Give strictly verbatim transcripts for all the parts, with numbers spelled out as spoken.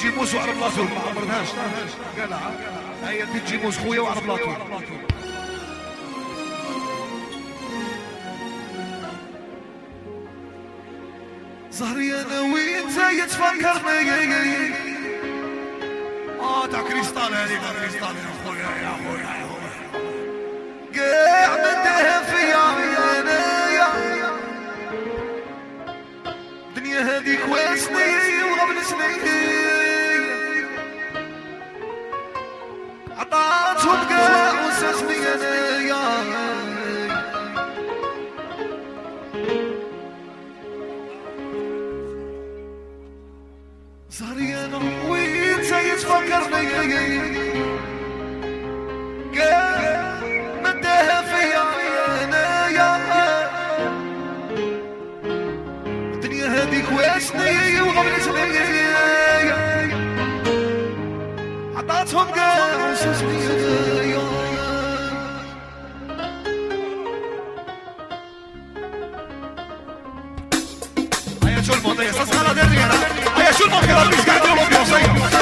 تجي موس وعلى بلاطو ما عبرتهاش قالها هي تجي موس خويا وعلى بلاطو زهري انا وانت يتفكرني اه تاع كريستال هذيك كريستال يا خويا يا خويا يا خويا قاع مدها فيا انايا الدنيا هذيك واسني وقبل سنين عطاتهم قاع وساسني انايا زهري انا وانت يتفكرني قاع مدها فيا انايا الدنيا هذيك واسني وقبل سنين عطاتهم قاع وساسني انايا هيا شو الموضوع يا استاذ خالد الرجال هيا شو الموضوع مش قاعد يقولوا بيوصيهم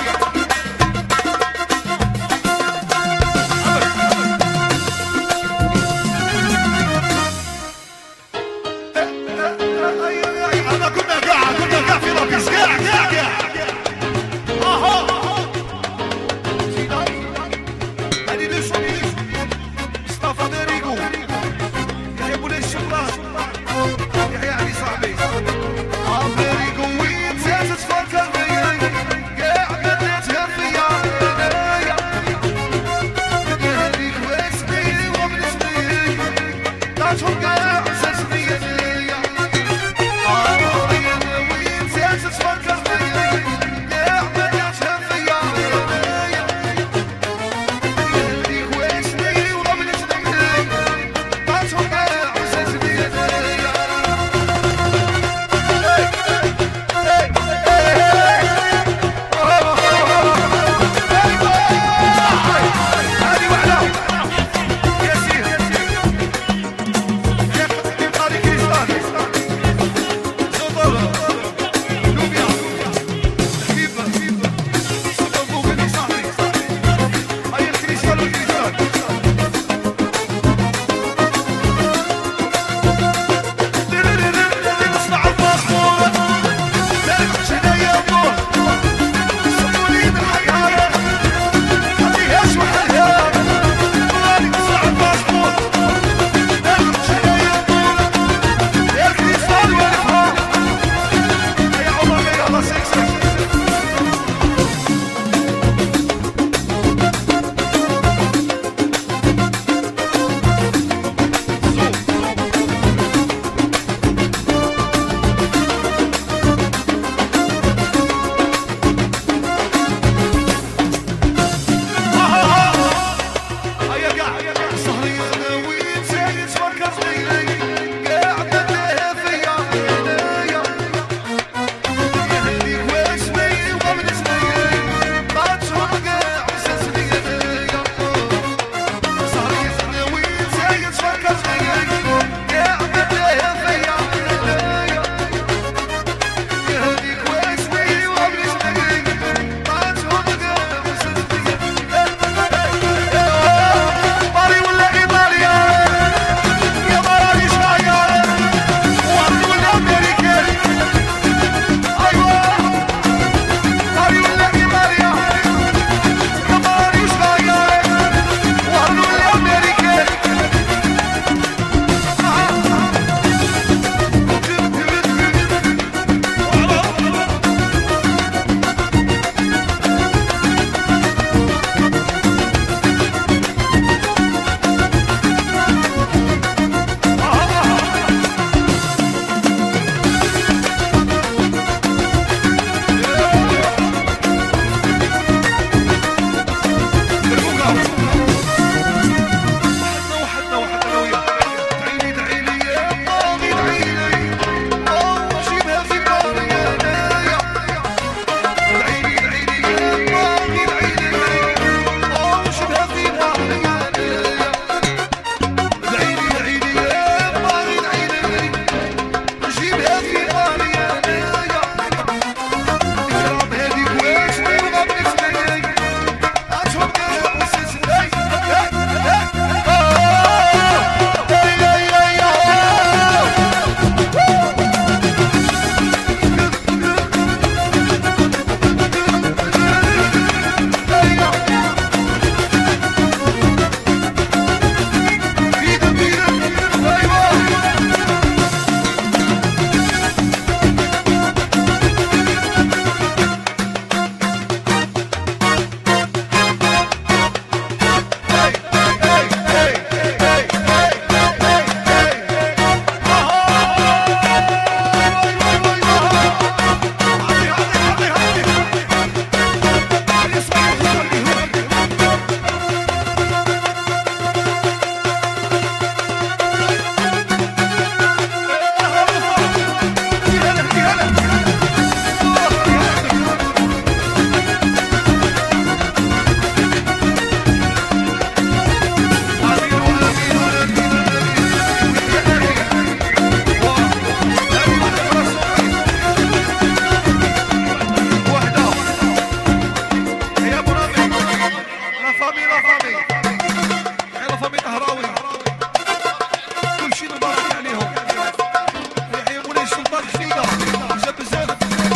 مبارك عليهم يحيى مولاي السلطان حميده جاب بزاف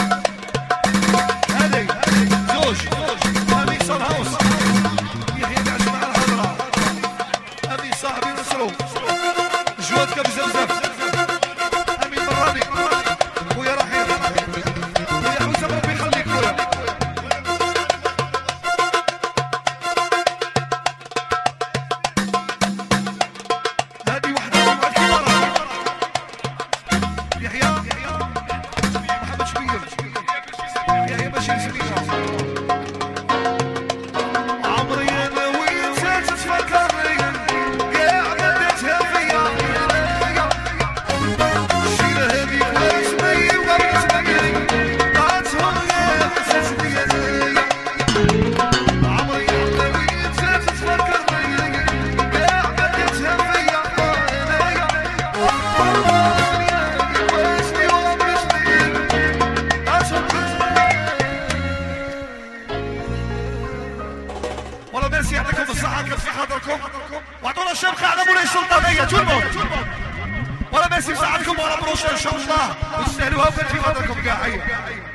هذي زوج امين صار هاوس يحيى كاع جماعه الحضره امين صاحبي نصرو جواد كبزاف بزاف امين مراني خويا رحيم خويا حسام ربي يخليك خويا هذه وحده مع الكبار يحيى محمد شبير يحيى بشير سميره عمري انا وين نسيت تفكرني كاع بديتها فيا الشيله هذيك واسمي واسمي طاتهم يا حساس بيا عمري انا وين نسيت تفكرني كاع بديتها فيا واسمي والله ميرسي يعطيكم الصحة كنت في حضركم واعطونا الشبكة على مولاي السلطانية تولمون والله ميرسي بصحتكم وعلى بروشة ان شاء الله وتستاهلوها وكنت في حضركم كاع.